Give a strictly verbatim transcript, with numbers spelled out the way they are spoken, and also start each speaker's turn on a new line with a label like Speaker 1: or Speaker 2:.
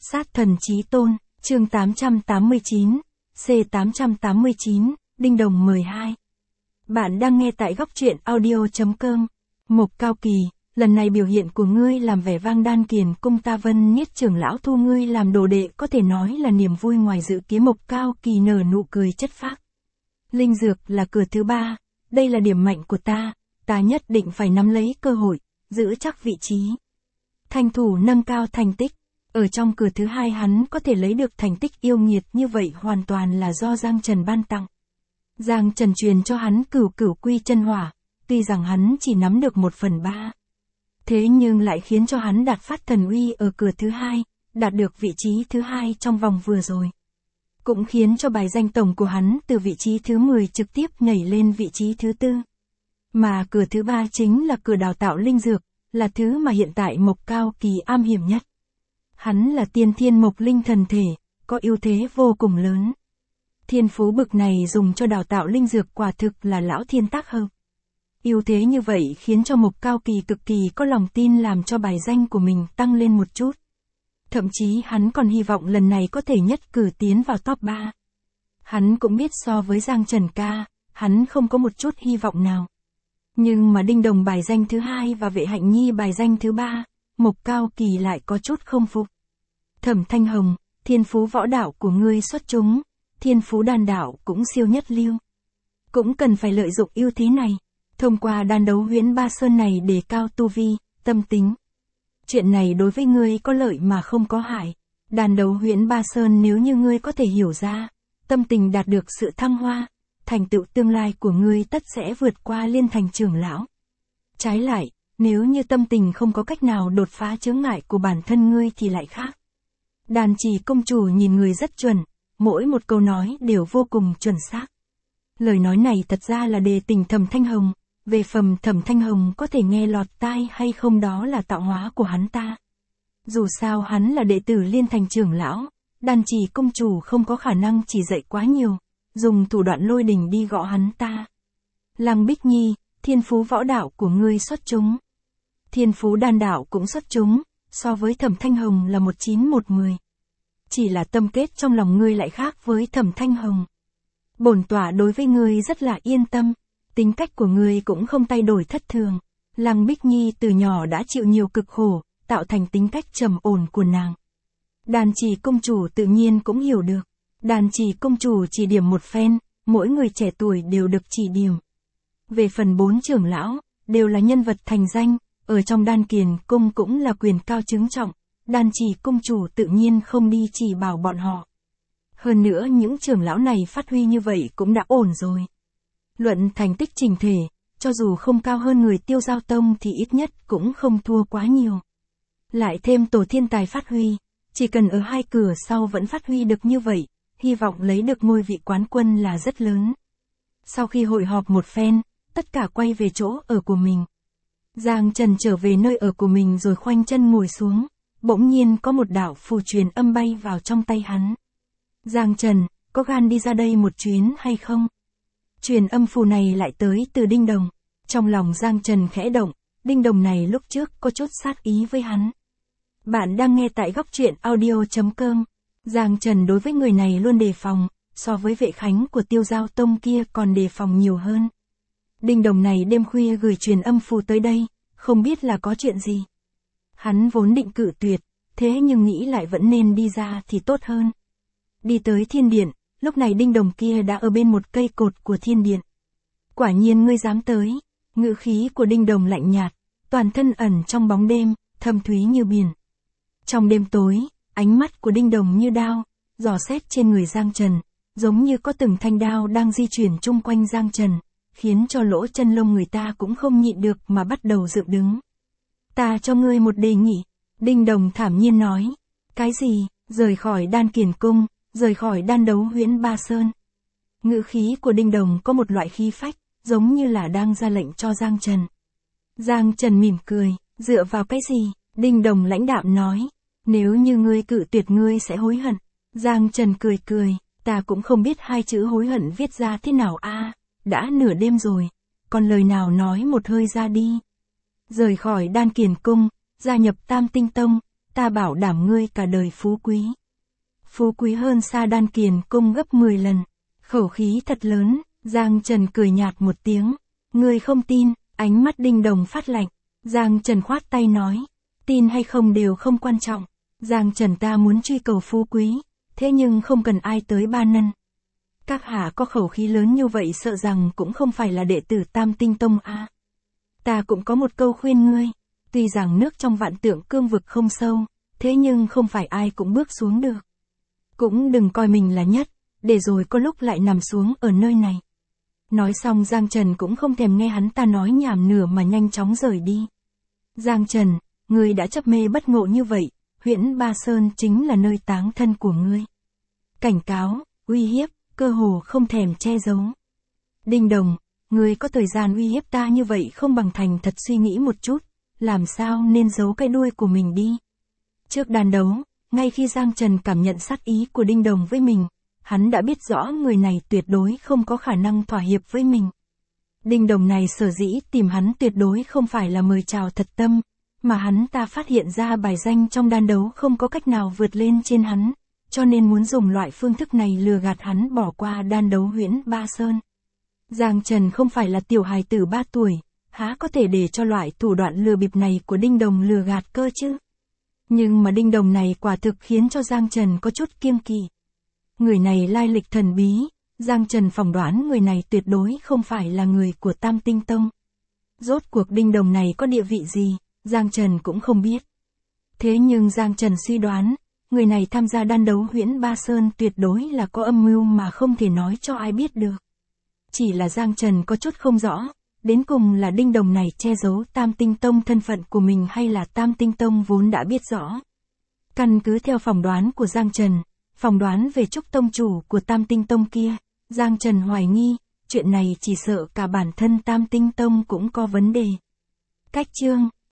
Speaker 1: Sát thần chí tôn, chương tám trăm tám mươi chín, C tám trăm tám mươi chín, Đinh Đồng mười hai. Bạn đang nghe tại góc truyện audio chấm com. Mộc Cao Kỳ, lần này biểu hiện của ngươi làm vẻ vang Đan Kiền cung ta Vân Niết trưởng lão thu ngươi làm đồ đệ có thể nói là niềm vui ngoài dự kiến. Mộc Cao Kỳ nở nụ cười chất phác. Linh dược là cửa thứ ba, đây là điểm mạnh của ta, ta nhất định phải nắm lấy cơ hội, giữ chắc vị trí. Thành thủ nâng cao thành tích, ở trong cửa thứ hai hắn có thể lấy được thành tích yêu nghiệt như vậy hoàn toàn là do Giang Trần ban tặng. Giang Trần truyền cho hắn cửu cửu quy chân hỏa, tuy rằng hắn chỉ nắm được một phần ba. Thế nhưng lại khiến cho hắn đạt phát thần uy ở cửa thứ hai, đạt được vị trí thứ hai trong vòng vừa rồi. Cũng khiến cho bài danh tổng của hắn từ vị trí thứ mười trực tiếp nhảy lên vị trí thứ tư. Mà cửa thứ ba chính là cửa đào tạo linh dược, là thứ mà hiện tại Mộc Cao Kỳ am hiểm nhất. Hắn là tiên thiên mộc linh thần thể, có ưu thế vô cùng lớn. Thiên phú bực này dùng cho đào tạo linh dược quả thực là lão thiên tác hợp. Ưu thế như vậy khiến cho Mộc Cao Kỳ cực kỳ có lòng tin làm cho bài danh của mình tăng lên một chút. Thậm chí hắn còn hy vọng lần này có thể nhất cử tiến vào top ba. Hắn cũng biết so với Giang Trần ca, hắn không có một chút hy vọng nào. Nhưng mà Đinh Đồng bài danh thứ hai và Vệ Hạnh Nhi bài danh thứ ba, Mộc Cao Kỳ lại có chút không phục. Thẩm Thanh Hồng, thiên phú võ đạo của ngươi xuất chúng, thiên phú đan đạo cũng siêu nhất lưu. Cũng cần phải lợi dụng ưu thế này, thông qua đan đấu huyễn ba sơn này để cao tu vi, tâm tính. Chuyện này đối với ngươi có lợi mà không có hại. Đan đấu huyễn ba sơn nếu như ngươi có thể hiểu ra, tâm tình đạt được sự thăng hoa, thành tựu tương lai của ngươi tất sẽ vượt qua liên thành trưởng lão. Trái lại, nếu như tâm tình không có cách nào đột phá chướng ngại của bản thân ngươi thì lại khác. Đàn Chỉ công chủ nhìn người rất chuẩn, mỗi một câu nói đều vô cùng chuẩn xác. Lời nói này thật ra là đề tình Thẩm Thanh Hồng, về phần Thẩm Thanh Hồng có thể nghe lọt tai hay không đó là tạo hóa của hắn ta. Dù sao hắn là đệ tử liên thành trưởng lão, Đàn Chỉ công chủ không có khả năng chỉ dạy quá nhiều, dùng thủ đoạn lôi đình đi gõ hắn ta. Lăng Bích Nhi, thiên phú võ đạo của ngươi xuất chúng. Thiên phú đan đạo cũng xuất chúng, so với Thẩm Thanh Hồng là một chín một mười. Chỉ là tâm kết trong lòng ngươi lại khác với Thẩm Thanh Hồng. Bổn tọa đối với ngươi rất là yên tâm, tính cách của ngươi cũng không thay đổi thất thường. Lăng Bích Nhi từ nhỏ đã chịu nhiều cực khổ, tạo thành tính cách trầm ổn của nàng. Đàn Chỉ công chủ tự nhiên cũng hiểu được. Đàn Chỉ công chủ chỉ điểm một phen, mỗi người trẻ tuổi đều được chỉ điểm. Về phần bốn trưởng lão, đều là nhân vật thành danh, ở trong Đan Kiền cung cũng là quyền cao chứng trọng, Đàn Chỉ công chủ tự nhiên không đi chỉ bảo bọn họ. Hơn nữa những trưởng lão này phát huy như vậy cũng đã ổn rồi. Luận thành tích chỉnh thể, cho dù không cao hơn người Tiêu Giao Tông thì ít nhất cũng không thua quá nhiều. Lại thêm tổ thiên tài phát huy, chỉ cần ở hai cửa sau vẫn phát huy được như vậy, hy vọng lấy được ngôi vị quán quân là rất lớn. Sau khi hội họp một phen, tất cả quay về chỗ ở của mình. Giang Trần trở về nơi ở của mình rồi khoanh chân ngồi xuống, bỗng nhiên có một đạo phù truyền âm bay vào trong tay hắn. Giang Trần, có gan đi ra đây một chuyến hay không? Truyền âm phù này lại tới từ Đinh Đồng. Trong lòng Giang Trần khẽ động, Đinh Đồng này lúc trước có chút sát ý với hắn. Bạn đang nghe tại góc truyện audio chấm com. Giang Trần đối với người này luôn đề phòng, so với Vệ Khánh của Tiêu Giao Tông kia còn đề phòng nhiều hơn. Đinh Đồng này đêm khuya gửi truyền âm phù tới đây, không biết là có chuyện gì. Hắn vốn định cự tuyệt, thế nhưng nghĩ lại vẫn nên đi ra thì tốt hơn. Đi tới thiên điện, lúc này Đinh Đồng kia đã ở bên một cây cột của thiên điện. Quả nhiên ngươi dám tới, ngữ khí của Đinh Đồng lạnh nhạt, toàn thân ẩn trong bóng đêm, thâm thúy như biển. Trong đêm tối, ánh mắt của Đinh Đồng như đao, dò xét trên người Giang Trần, giống như có từng thanh đao đang di chuyển chung quanh Giang Trần, khiến cho lỗ chân lông người ta cũng không nhịn được mà bắt đầu dựng đứng. Ta cho ngươi một đề nghị, Đinh Đồng thản nhiên nói. Cái gì? Rời khỏi Đan Kiền cung, rời khỏi đan đấu huyễn ba sơn. Ngữ khí của Đinh Đồng có một loại khí phách, giống như là đang ra lệnh cho Giang Trần. Giang Trần mỉm cười, dựa vào cái gì? Đinh Đồng lãnh đạm nói. Nếu như ngươi cự tuyệt ngươi sẽ hối hận. Giang Trần cười cười, ta cũng không biết hai chữ hối hận viết ra thế nào a. À, đã nửa đêm rồi, còn lời nào nói một hơi ra đi. Rời khỏi Đan Kiền cung, gia nhập Tam Tinh Tông, ta bảo đảm ngươi cả đời phú quý. Phú quý hơn Sa Đan Kiền Cung gấp mười lần. Khẩu khí thật lớn, Giang Trần cười nhạt một tiếng. Ngươi không tin, ánh mắt Đinh Đồng phát lạnh. Giang Trần khoát tay nói, tin hay không đều không quan trọng. Giang Trần ta muốn truy cầu phú quý, thế nhưng không cần ai tới ba nân. Các hạ có khẩu khí lớn như vậy sợ rằng cũng không phải là đệ tử Tam Tinh Tông a. À. Ta cũng có một câu khuyên ngươi, tuy rằng nước trong vạn tượng cương vực không sâu, thế nhưng không phải ai cũng bước xuống được. Cũng đừng coi mình là nhất, để rồi có lúc lại nằm xuống ở nơi này. Nói xong Giang Trần cũng không thèm nghe hắn ta nói nhảm nửa mà nhanh chóng rời đi. Giang Trần, ngươi đã chấp mê bất ngộ như vậy, Huyễn Ba Sơn chính là nơi táng thân của ngươi. Cảnh cáo, uy hiếp, cơ hồ không thèm che giấu. Đinh Đồng, ngươi có thời gian uy hiếp ta như vậy không bằng thành thật suy nghĩ một chút, làm sao nên giấu cái đuôi của mình đi. Trước đàn đấu, ngay khi Giang Trần cảm nhận sát ý của Đinh Đồng với mình, hắn đã biết rõ người này tuyệt đối không có khả năng thỏa hiệp với mình. Đinh Đồng này sở dĩ tìm hắn tuyệt đối không phải là mời chào thật tâm, mà hắn ta phát hiện ra bài danh trong đan đấu không có cách nào vượt lên trên hắn, cho nên muốn dùng loại phương thức này lừa gạt hắn bỏ qua đan đấu Huyễn Ba Sơn. Giang Trần không phải là tiểu hài tử ba tuổi, há có thể để cho loại thủ đoạn lừa bịp này của Đinh Đồng lừa gạt cơ chứ. Nhưng mà Đinh Đồng này quả thực khiến cho Giang Trần có chút kiêng kỵ. Người này lai lịch thần bí, Giang Trần phỏng đoán người này tuyệt đối không phải là người của Tam Tinh Tông. Rốt cuộc Đinh Đồng này có địa vị gì, Giang Trần cũng không biết. Thế nhưng Giang Trần suy đoán, người này tham gia đan đấu Huyễn Ba Sơn tuyệt đối là có âm mưu mà không thể nói cho ai biết được. Chỉ là Giang Trần có chút không rõ, đến cùng là Đinh Đồng này che giấu Tam Tinh Tông thân phận của mình hay là Tam Tinh Tông vốn đã biết rõ. Căn cứ theo phỏng đoán của Giang Trần, phỏng đoán về Trúc Tông chủ của Tam Tinh Tông kia, Giang Trần hoài nghi, chuyện này chỉ sợ cả bản thân Tam Tinh Tông cũng có vấn đề. Cách chương